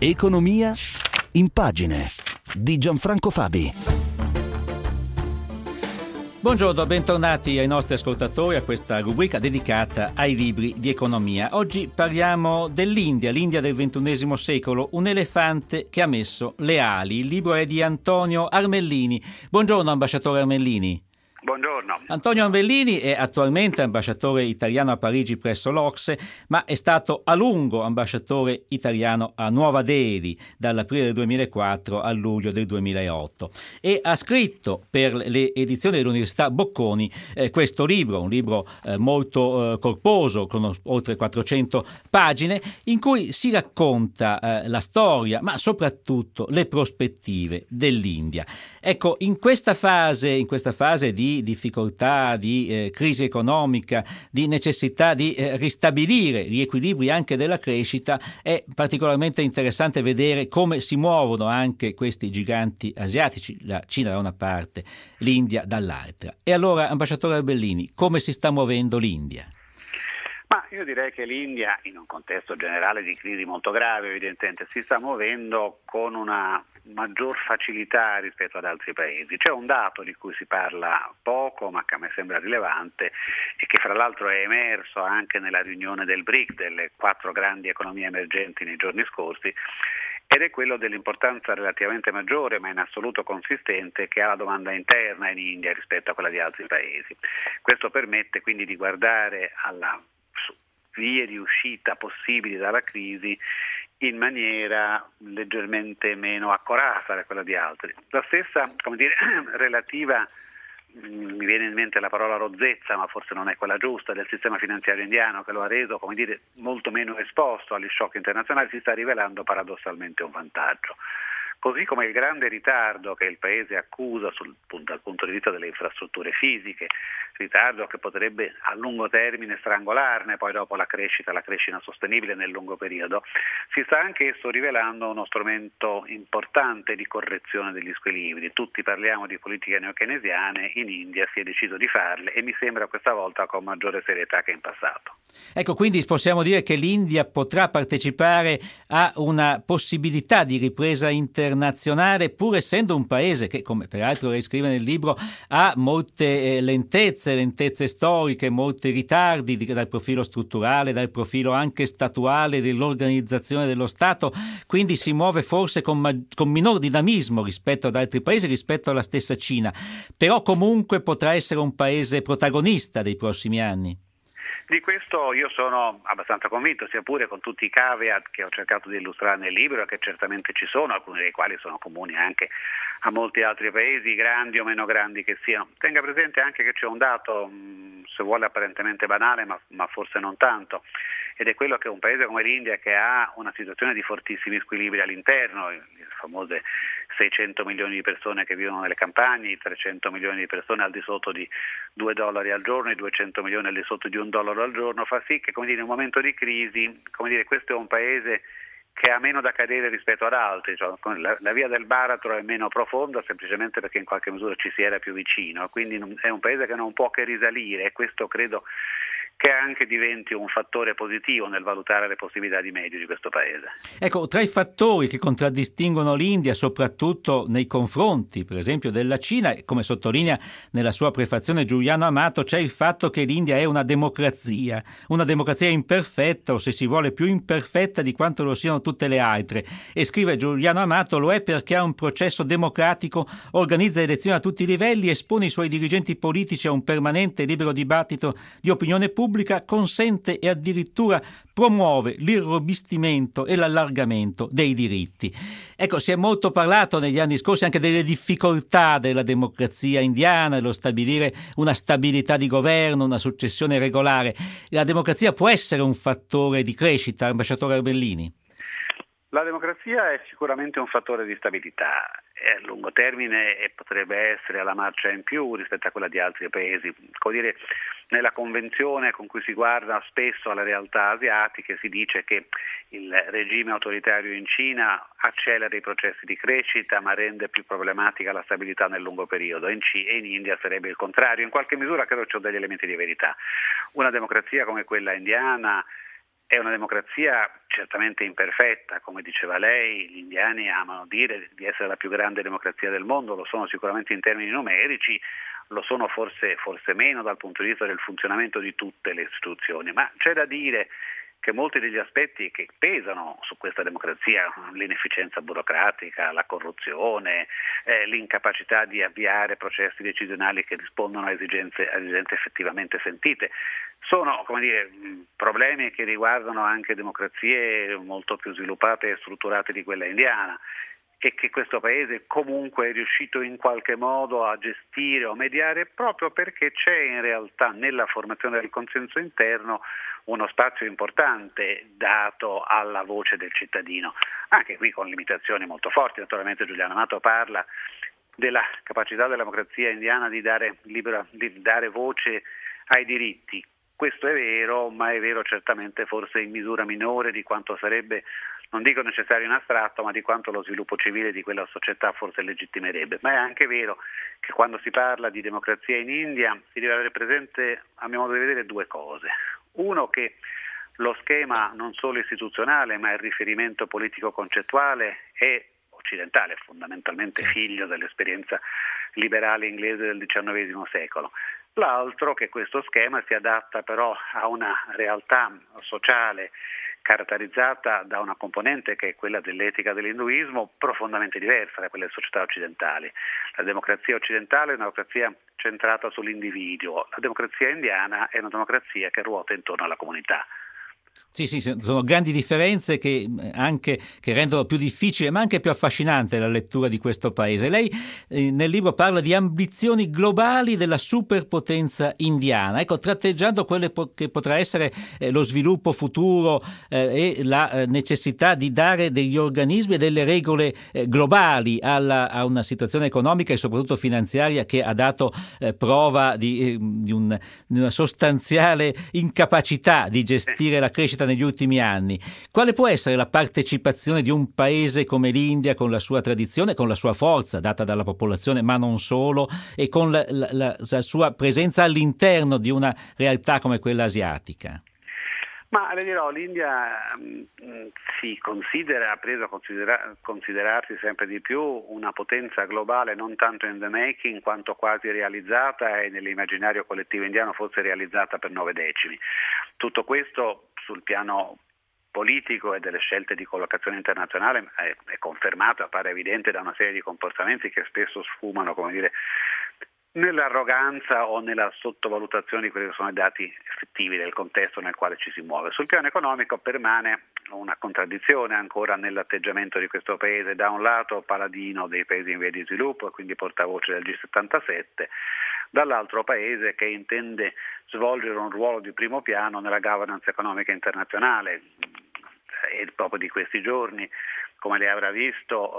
Economia in pagine di Gianfranco Fabi. Buongiorno, bentornati ai nostri ascoltatori a questa rubrica dedicata ai libri di economia. Oggi parliamo dell'India, l'India del XXI secolo, un elefante che ha messo le ali. Il libro è di Antonio Armellini. Buongiorno, ambasciatore Armellini. Buongiorno. Antonio Armellini è attualmente ambasciatore italiano a Parigi presso l'OCSE, ma è stato a lungo ambasciatore italiano a Nuova Delhi dall'aprile del 2004 al luglio del 2008 e ha scritto per le edizioni dell'Università Bocconi questo libro, un libro molto corposo con oltre 400 pagine in cui si racconta la storia ma soprattutto le prospettive dell'India. Ecco, in questa fase di difficoltà, di crisi economica, di necessità di ristabilire gli equilibri anche della crescita, è particolarmente interessante vedere come si muovono anche questi giganti asiatici, la Cina da una parte, l'India dall'altra. E allora, ambasciatore Armellini, come si sta muovendo l'India? Ma io direi che l'India, in un contesto generale di crisi molto grave, evidentemente, si sta muovendo con una maggior facilità rispetto ad altri paesi. C'è un dato di cui si parla poco, ma che a me sembra rilevante e che fra l'altro è emerso anche nella riunione del BRIC, delle 4 grandi economie emergenti nei giorni scorsi, ed è quello dell'importanza relativamente maggiore, ma in assoluto consistente, che ha la domanda interna in India rispetto a quella di altri paesi. Questo permette quindi di guardare alla vie di uscita possibili dalla crisi in maniera leggermente meno accorata da quella di altri. La stessa, relativa, mi viene in mente la parola rozzezza, ma forse non è quella giusta, del sistema finanziario indiano, che lo ha reso, molto meno esposto agli shock internazionali, si sta rivelando paradossalmente un vantaggio. Così come il grande ritardo che il Paese accusa dal punto di vista delle infrastrutture fisiche, ritardo che potrebbe a lungo termine strangolarne poi dopo la crescita sostenibile nel lungo periodo, si sta anche esso rivelando uno strumento importante di correzione degli squilibri. Tutti parliamo di politiche neokeynesiane, in India si è deciso di farle e mi sembra questa volta con maggiore serietà che in passato. Ecco, quindi possiamo dire che l'India potrà partecipare a una possibilità di ripresa internazionale, pur essendo un paese che, come peraltro lei scrive nel libro, ha molte lentezze storiche, molti ritardi dal profilo strutturale, dal profilo anche statuale dell'organizzazione dello Stato, quindi si muove forse con minor dinamismo rispetto ad altri paesi, rispetto alla stessa Cina, però comunque potrà essere un paese protagonista dei prossimi anni. Di questo io sono abbastanza convinto, sia pure con tutti i caveat che ho cercato di illustrare nel libro e che certamente ci sono, alcuni dei quali sono comuni anche a molti altri paesi, grandi o meno grandi che siano. Tenga presente anche che c'è un dato, se vuole apparentemente banale, ma forse non tanto, ed è quello che un paese come l'India, che ha una situazione di fortissimi squilibri all'interno, le famose 600 milioni di persone che vivono nelle campagne, i 300 milioni di persone al di sotto di $2 al giorno, i 200 milioni al di sotto di $1 al giorno, fa sì che, in un momento di crisi, questo è un paese che ha meno da cadere rispetto ad altri, cioè, la via del baratro è meno profonda semplicemente perché in qualche misura ci si era più vicino, quindi è un paese che non può che risalire, e questo credo che anche diventi un fattore positivo nel valutare le possibilità di medio di questo paese. Ecco, tra i fattori che contraddistinguono l'India, soprattutto nei confronti, per esempio, della Cina, come sottolinea nella sua prefazione Giuliano Amato, c'è il fatto che l'India è una democrazia imperfetta, o se si vuole più imperfetta di quanto lo siano tutte le altre. E scrive Giuliano Amato, lo è perché ha un processo democratico, organizza elezioni a tutti i livelli, espone i suoi dirigenti politici a un permanente e libero dibattito di opinione pubblica, consente e addirittura promuove l'irrobustimento e l'allargamento dei diritti. Ecco, si è molto parlato negli anni scorsi anche delle difficoltà della democrazia indiana, dello stabilire una stabilità di governo, una successione regolare. La democrazia può essere un fattore di crescita, ambasciatore Armellini? La democrazia è sicuramente un fattore di stabilità, a lungo termine e potrebbe essere alla marcia in più rispetto a quella di altri paesi. Nella convenzione con cui si guarda spesso alle realtà asiatiche si dice che il regime autoritario in Cina accelera i processi di crescita ma rende più problematica la stabilità nel lungo periodo, e in India sarebbe il contrario. In qualche misura credo ci sono degli elementi di verità. Una democrazia come quella indiana è una democrazia certamente imperfetta, come diceva lei, gli indiani amano dire di essere la più grande democrazia del mondo, lo sono sicuramente in termini numerici, lo sono forse meno dal punto di vista del funzionamento di tutte le istituzioni, ma c'è da dire che molti degli aspetti che pesano su questa democrazia, l'inefficienza burocratica, la corruzione, l'incapacità di avviare processi decisionali che rispondono a esigenze effettivamente sentite, sono, problemi che riguardano anche democrazie molto più sviluppate e strutturate di quella indiana, e che questo paese comunque è riuscito in qualche modo a gestire o mediare proprio perché c'è in realtà nella formazione del consenso interno uno spazio importante dato alla voce del cittadino, anche qui con limitazioni molto forti. Naturalmente Giuliano Amato parla della capacità della democrazia indiana di dare voce ai diritti. Questo è vero, ma è vero certamente forse in misura minore di quanto sarebbe, non dico necessario in astratto, ma di quanto lo sviluppo civile di quella società forse legittimerebbe. Ma è anche vero che quando si parla di democrazia in India si deve avere presente, a mio modo di vedere, due cose. Uno, che lo schema non solo istituzionale, ma il riferimento politico-concettuale è occidentale, fondamentalmente figlio dell'esperienza liberale inglese del XIX secolo. L'altro, che questo schema si adatta però a una realtà sociale caratterizzata da una componente che è quella dell'etica dell'induismo profondamente diversa da quelle società occidentali. La democrazia occidentale è una democrazia centrata sull'individuo, la democrazia indiana è una democrazia che ruota intorno alla comunità. Sì, sono grandi differenze che rendono più difficile ma anche più affascinante la lettura di questo paese. Lei nel libro parla di ambizioni globali della superpotenza indiana, tratteggiando quelle che potrà essere lo sviluppo futuro e la necessità di dare degli organismi e delle regole globali a una situazione economica e soprattutto finanziaria che ha dato prova di una sostanziale incapacità di gestire la crescita negli ultimi anni. Quale può essere la partecipazione di un paese come l'India, con la sua tradizione, con la sua forza data dalla popolazione, ma non solo, e con la sua presenza all'interno di una realtà come quella asiatica? Ma le dirò, l'India si ha preso a considerarsi sempre di più una potenza globale non tanto in the making quanto quasi realizzata, e nell'immaginario collettivo indiano forse realizzata per 9 decimi. Tutto questo sul piano politico e delle scelte di collocazione internazionale è confermato, appare evidente da una serie di comportamenti che spesso sfumano, nell'arroganza o nella sottovalutazione di quelli che sono i dati effettivi del contesto nel quale ci si muove. Sul piano economico permane una contraddizione ancora nell'atteggiamento di questo paese: da un lato paladino dei paesi in via di sviluppo e quindi portavoce del G77, dall'altro paese che intende svolgere un ruolo di primo piano nella governance economica internazionale. E proprio di questi giorni, come lei avrà visto,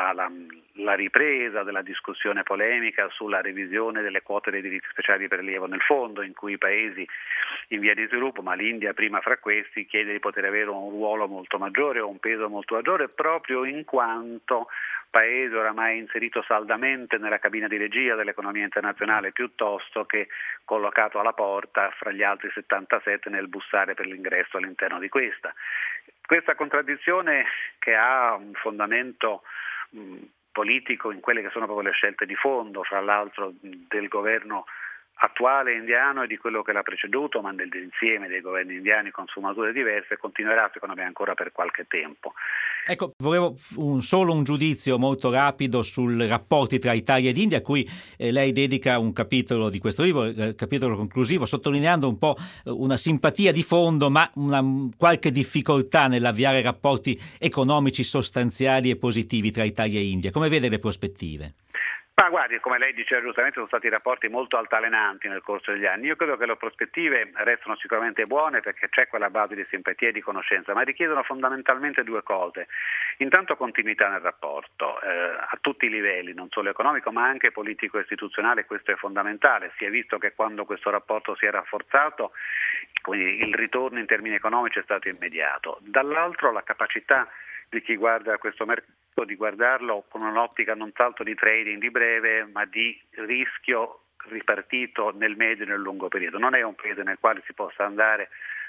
la ripresa della discussione polemica sulla revisione delle quote dei diritti speciali di prelievo nel fondo, in cui i paesi in via di sviluppo, ma l'India prima fra questi, chiede di poter avere un ruolo molto maggiore o un peso molto maggiore, proprio in quanto paese oramai inserito saldamente nella cabina di regia dell'economia internazionale, piuttosto che collocato alla porta fra gli altri 77 nel bussare per l'ingresso all'interno di questa. Questa contraddizione, che ha un fondamento politico in quelle che sono proprio le scelte di fondo, fra l'altro del governo attuale indiano e di quello che l'ha preceduto, ma dell'insieme dei governi indiani con sfumature diverse, continuerà secondo me ancora per qualche tempo. Volevo solo un giudizio molto rapido sui rapporti tra Italia ed India, a cui lei dedica un capitolo di questo libro, il capitolo conclusivo, sottolineando un po' una simpatia di fondo, ma qualche difficoltà nell'avviare rapporti economici sostanziali e positivi tra Italia e India. Come vede le prospettive? Ma guardi, come lei diceva giustamente, sono stati rapporti molto altalenanti nel corso degli anni. Io credo che le prospettive restano sicuramente buone, perché c'è quella base di simpatia e di conoscenza, ma richiedono fondamentalmente due cose. Intanto continuità nel rapporto, a tutti i livelli, non solo economico ma anche politico e istituzionale. Questo è fondamentale. Si è visto che quando questo rapporto si è rafforzato, quindi il ritorno in termini economici è stato immediato. Dall'altro la capacità di chi guarda questo mercato di guardarlo con un'ottica non tanto di trading di breve, ma di rischio ripartito nel medio e nel lungo periodo. Non è un paese nel quale si possa andare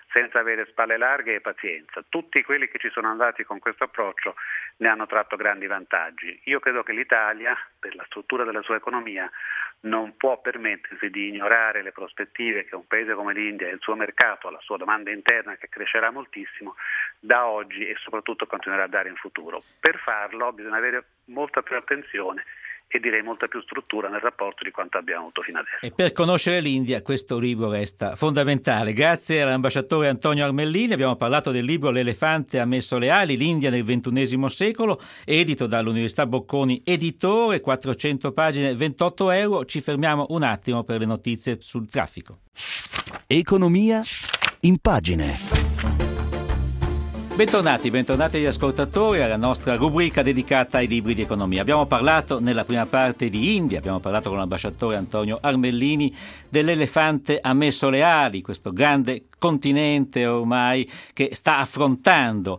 senza avere spalle larghe e pazienza. Tutti quelli che ci sono andati con questo approccio ne hanno tratto grandi vantaggi. Io credo che l'Italia, per la struttura della sua economia, non può permettersi di ignorare le prospettive che un paese come l'India e il suo mercato, la sua domanda interna che crescerà moltissimo, da oggi e soprattutto continuerà a dare in futuro. Per farlo bisogna avere molta più attenzione e direi molta più struttura nel rapporto di quanto abbiamo avuto fino adesso. E per conoscere l'India questo libro resta fondamentale. Grazie all'ambasciatore Antonio Armellini. Abbiamo parlato del libro L'elefante ha messo le ali, l'India nel XXI secolo, edito dall'Università Bocconi Editore, 400 pagine, 28 euro. Ci fermiamo un attimo per le notizie sul traffico. Economia in pagine. Bentornati gli ascoltatori alla nostra rubrica dedicata ai libri di economia. Abbiamo parlato nella prima parte di India, abbiamo parlato con l'ambasciatore Antonio Armellini dell'elefante ha messo le ali, questo grande continente ormai che sta affrontando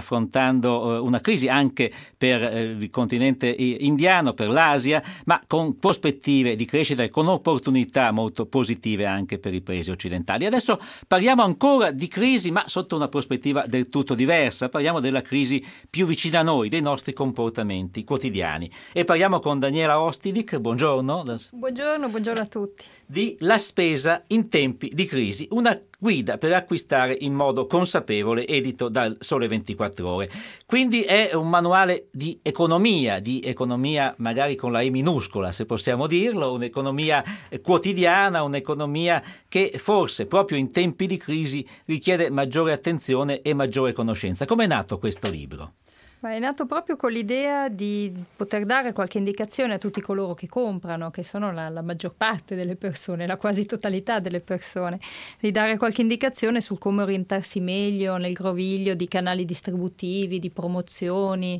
una crisi anche per il continente indiano, per l'Asia, ma con prospettive di crescita e con opportunità molto positive anche per i paesi occidentali. Adesso parliamo ancora di crisi, ma sotto una prospettiva del tutto diversa. Parliamo della crisi più vicina a noi, dei nostri comportamenti quotidiani. E parliamo con Daniela Ostidic, buongiorno. Buongiorno a tutti. Di La spesa in tempi di crisi, una guida per acquistare in modo consapevole, edito dal Sole 24 Ore. Quindi è un manuale di economia magari con la E minuscola, se possiamo dirlo, un'economia quotidiana, un'economia che forse proprio in tempi di crisi richiede maggiore attenzione e maggiore conoscenza. Come è nato questo libro? Ma è nato proprio con l'idea di poter dare qualche indicazione a tutti coloro che comprano, che sono la maggior parte delle persone, la quasi totalità delle persone, di dare qualche indicazione su come orientarsi meglio nel groviglio di canali distributivi, di promozioni,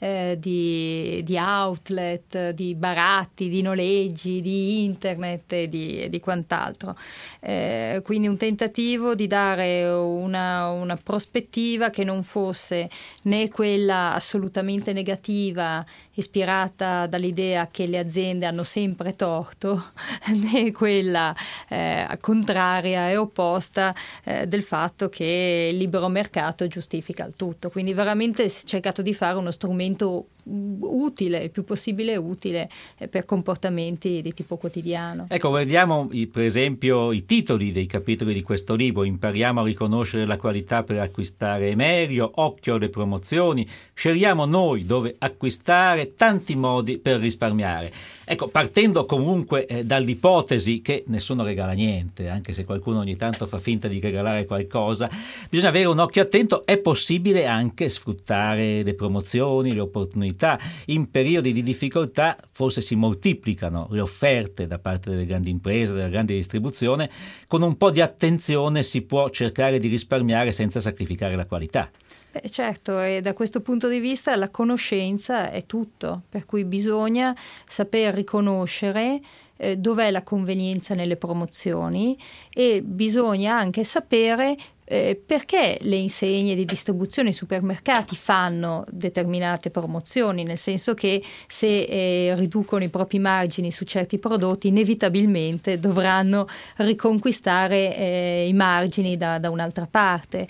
di outlet, di baratti, di noleggi, di internet e di quant'altro. Quindi un tentativo di dare una prospettiva che non fosse né quella assolutamente negativa, ispirata dall'idea che le aziende hanno sempre torto, né quella contraria e opposta del fatto che il libero mercato giustifica il tutto. Quindi veramente si è cercato di fare uno strumento utile, il più possibile utile per comportamenti di tipo quotidiano. Ecco, vediamo per esempio i titoli dei capitoli di questo libro. Impariamo a riconoscere la qualità per acquistare meglio, occhio alle promozioni, scegliamo noi dove acquistare, tanti modi per risparmiare. Ecco, partendo comunque dall'ipotesi che nessuno regala niente, anche se qualcuno ogni tanto fa finta di regalare qualcosa, bisogna avere un occhio attento. È possibile anche sfruttare le promozioni, le opportunità. In periodi di difficoltà forse si moltiplicano le offerte da parte delle grandi imprese, della grande distribuzione. Con un po' di attenzione si può cercare di risparmiare senza sacrificare la qualità. Certo, e da questo punto di vista la conoscenza è tutto, per cui bisogna saper riconoscere dov'è la convenienza nelle promozioni e bisogna anche sapere perché le insegne di distribuzione, i supermercati fanno determinate promozioni, nel senso che se riducono i propri margini su certi prodotti inevitabilmente dovranno riconquistare i margini da un'altra parte,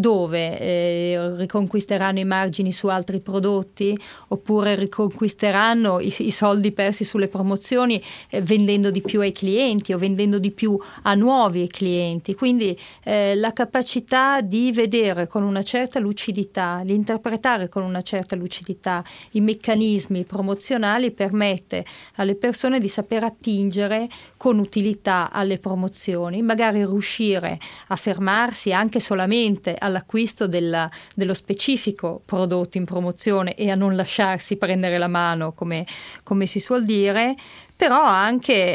dove riconquisteranno i margini su altri prodotti oppure riconquisteranno i soldi persi sulle promozioni vendendo di più ai clienti o vendendo di più a nuovi clienti. Quindi la capacità di vedere con una certa lucidità, di interpretare con una certa lucidità i meccanismi promozionali permette alle persone di saper attingere con utilità alle promozioni, magari riuscire a fermarsi anche solamente all'acquisto dello specifico prodotto in promozione e a non lasciarsi prendere la mano, come si suol dire, però anche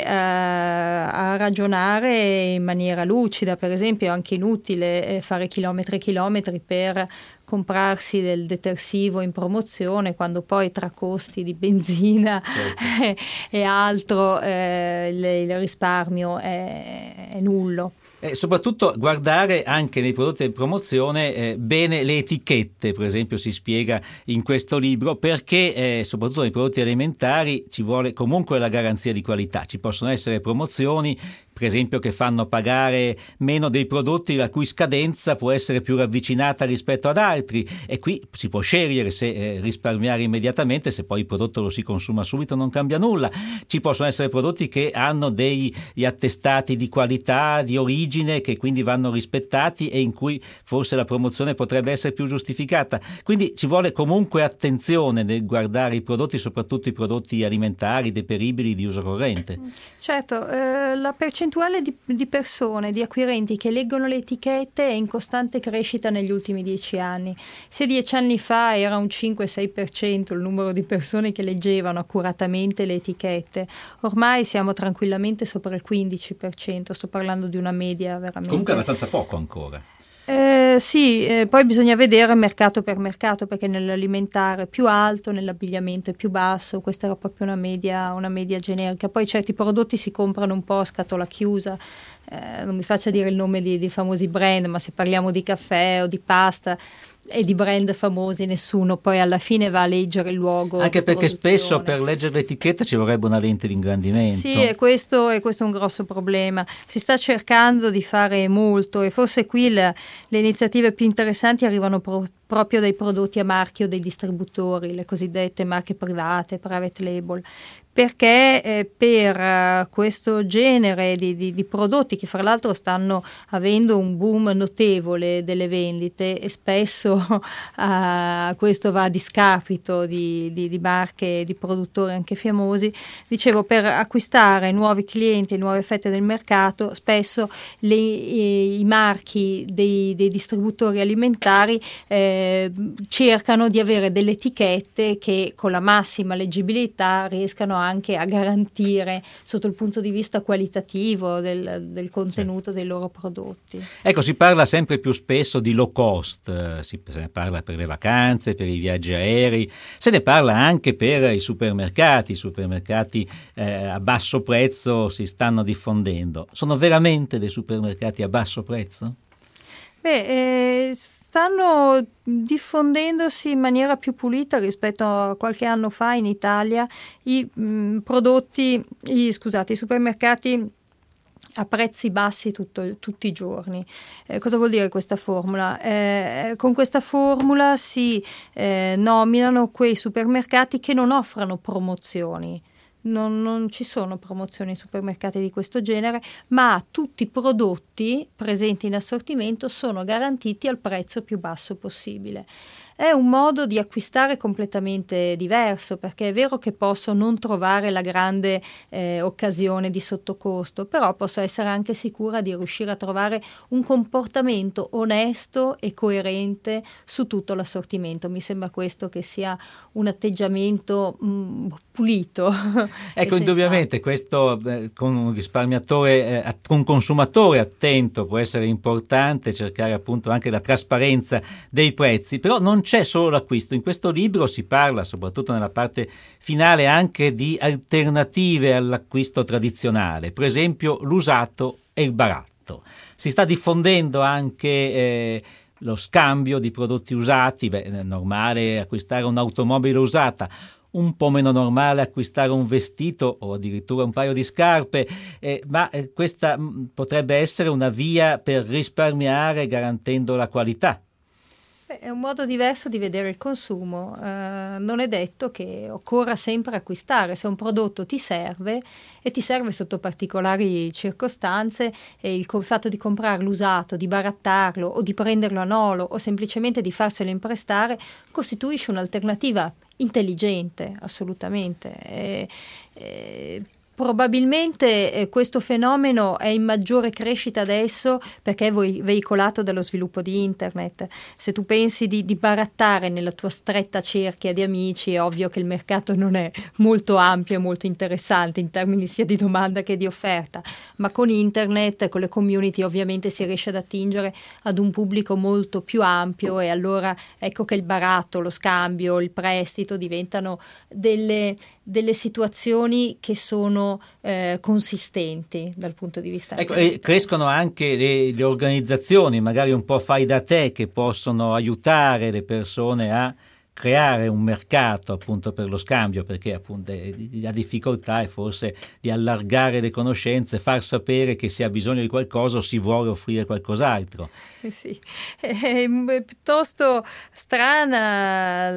a ragionare in maniera lucida. Per esempio è anche inutile fare chilometri e chilometri per comprarsi del detersivo in promozione quando poi tra costi di benzina e altro il risparmio è nullo. Soprattutto guardare anche nei prodotti in promozione bene le etichette, per esempio si spiega in questo libro, perché soprattutto nei prodotti alimentari ci vuole comunque la garanzia di qualità. Ci possono essere promozioni per esempio, che fanno pagare meno dei prodotti la cui scadenza può essere più ravvicinata rispetto ad altri, e qui si può scegliere se risparmiare immediatamente, se poi il prodotto lo si consuma subito non cambia nulla. Ci possono essere prodotti che hanno degli attestati di qualità, di origine, che quindi vanno rispettati e in cui forse la promozione potrebbe essere più giustificata. Quindi ci vuole comunque attenzione nel guardare i prodotti, soprattutto i prodotti alimentari, deperibili, di uso corrente. Certo, la percentuale di persone, di acquirenti che leggono le etichette è in costante crescita negli ultimi 10 anni. Se 10 anni fa era un 5-6% il numero di persone che leggevano accuratamente le etichette, ormai siamo tranquillamente sopra il 15%, sto parlando di una media veramente. Comunque è abbastanza poco ancora. Sì, poi bisogna vedere mercato per mercato, perché nell'alimentare è più alto, nell'abbigliamento è più basso, questa era proprio una media generica. Poi certi prodotti si comprano un po' a scatola chiusa, non mi faccia dire il nome di famosi brand, ma se parliamo di caffè o di pasta e di brand famosi, nessuno poi alla fine va a leggere il luogo. Anche perché spesso per leggere l'etichetta ci vorrebbe una lente di ingrandimento. Sì, e questo è un grosso problema. Si sta cercando di fare molto, e forse qui le iniziative più interessanti arrivano proprio dai prodotti a marchio dei distributori, le cosiddette marche private, private label, perché per questo genere di prodotti, che fra l'altro stanno avendo un boom notevole delle vendite, e spesso questo va a discapito di marche, di produttori anche famosi, dicevo, per acquistare nuovi clienti e nuove fette del mercato, spesso i marchi dei distributori alimentari cercano di avere delle etichette che con la massima leggibilità riescano anche a garantire sotto il punto di vista qualitativo del contenuto dei loro prodotti. Ecco, si parla sempre più spesso di low cost, se ne parla per le vacanze, per i viaggi aerei, se ne parla anche per i supermercati a basso prezzo si stanno diffondendo. Sono veramente dei supermercati a basso prezzo? Stanno diffondendosi in maniera più pulita rispetto a qualche anno fa in Italia i supermercati a prezzi bassi tutti i giorni. Cosa vuol dire questa formula? Con questa formula si nominano quei supermercati che non offrono promozioni. Non ci sono promozioni in supermercati di questo genere, ma tutti i prodotti presenti in assortimento sono garantiti al prezzo più basso possibile. È un modo di acquistare completamente diverso, perché è vero che posso non trovare la grande occasione di sottocosto, però posso essere anche sicura di riuscire a trovare un comportamento onesto e coerente su tutto l'assortimento. Mi sembra questo che sia un atteggiamento pulito. Ecco, indubbiamente questo con un risparmiatore, con un consumatore attento può essere importante, cercare appunto anche la trasparenza dei prezzi, però non c'è solo l'acquisto. In questo libro si parla, soprattutto nella parte finale, anche di alternative all'acquisto tradizionale, per esempio l'usato e il baratto. Si sta diffondendo anche lo scambio di prodotti usati. È normale acquistare un'automobile usata, un po' meno normale acquistare un vestito o addirittura un paio di scarpe, ma questa potrebbe essere una via per risparmiare garantendo la qualità. È un modo diverso di vedere il consumo. Non è detto che occorra sempre acquistare. Se un prodotto ti serve e ti serve sotto particolari circostanze, e il fatto di comprarlo usato, di barattarlo o di prenderlo a nolo o semplicemente di farselo imprestare costituisce un'alternativa intelligente, assolutamente. Probabilmente questo fenomeno è in maggiore crescita adesso perché è veicolato dallo sviluppo di internet. Se tu pensi di barattare nella tua stretta cerchia di amici, è ovvio che il mercato non è molto ampio e molto interessante in termini sia di domanda che di offerta, ma con internet, con le community, ovviamente si riesce ad attingere ad un pubblico molto più ampio, e allora ecco che il baratto, lo scambio, il prestito diventano delle situazioni che sono consistenti dal punto di vista. Ecco, e crescono anche le organizzazioni, magari un po' fai da te, che possono aiutare le persone a creare un mercato appunto per lo scambio, perché appunto la difficoltà è forse di allargare le conoscenze, far sapere che si ha bisogno di qualcosa o si vuole offrire qualcos'altro. Sì, è piuttosto strana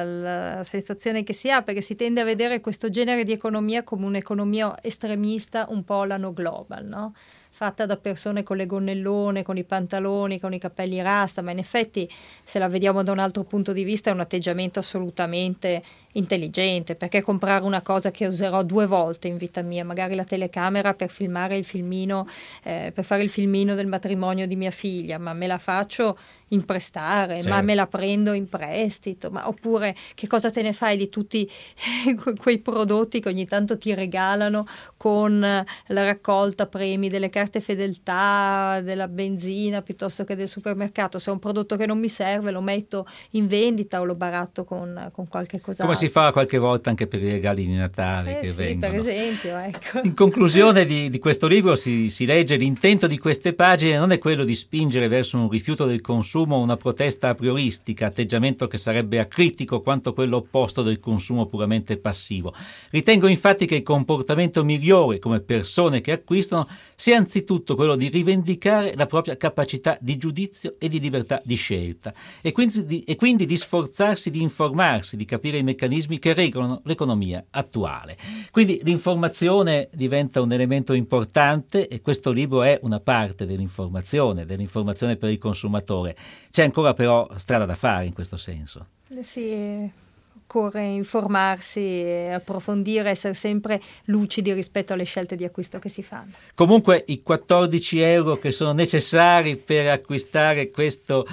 la sensazione che si ha, perché si tende a vedere questo genere di economia come un'economia estremista, un po' alla no global, no? Fatta da persone con le gonnellone, con i pantaloni, con i capelli rasta, ma in effetti, se la vediamo da un altro punto di vista, è un atteggiamento assolutamente intelligente, perché comprare una cosa che userò 2 volte in vita mia, magari la telecamera per filmare il filmino, per fare il filmino del matrimonio di mia figlia, ma me la faccio in prestare, certo, ma me la prendo in prestito, ma oppure che cosa te ne fai di tutti quei prodotti che ogni tanto ti regalano con la raccolta premi delle carte fedeltà, della benzina piuttosto che del supermercato. Se è un prodotto che non mi serve lo metto in vendita o lo baratto con qualche cos'altro. Come si fa qualche volta anche per i regali di Natale che sì, vengono. Per esempio, ecco. In conclusione di questo libro si legge: l'intento di queste pagine non è quello di spingere verso un rifiuto del consumo o una protesta a prioristica, atteggiamento che sarebbe acritico quanto quello opposto del consumo puramente passivo. Ritengo infatti che il comportamento migliore come persone che acquistano sia anzitutto quello di rivendicare la propria capacità di giudizio e di libertà di scelta e quindi di sforzarsi di informarsi, di capire i meccanismi che regolano l'economia attuale. Quindi l'informazione diventa un elemento importante e questo libro è una parte dell'informazione per il consumatore. C'è ancora però strada da fare in questo senso. Sì, occorre informarsi, approfondire, essere sempre lucidi rispetto alle scelte di acquisto che si fanno. Comunque i 14 euro che sono necessari per acquistare questo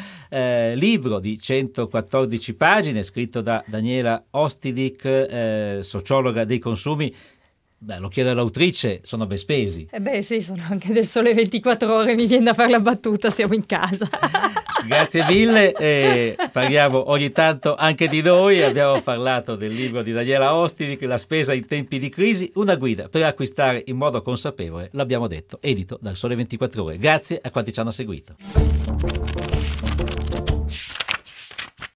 libro di 114 pagine, scritto da Daniela Ostidik, sociologa dei consumi, lo chiedo all'autrice, sono ben spesi. Sì, sono anche del Sole 24 Ore, mi viene da fare la battuta, siamo in casa. Grazie mille, parliamo ogni tanto anche di noi. Abbiamo parlato del libro di Daniela Ostidik, La spesa in tempi di crisi, una guida per acquistare in modo consapevole, l'abbiamo detto, edito dal Sole 24 Ore. Grazie a quanti ci hanno seguito.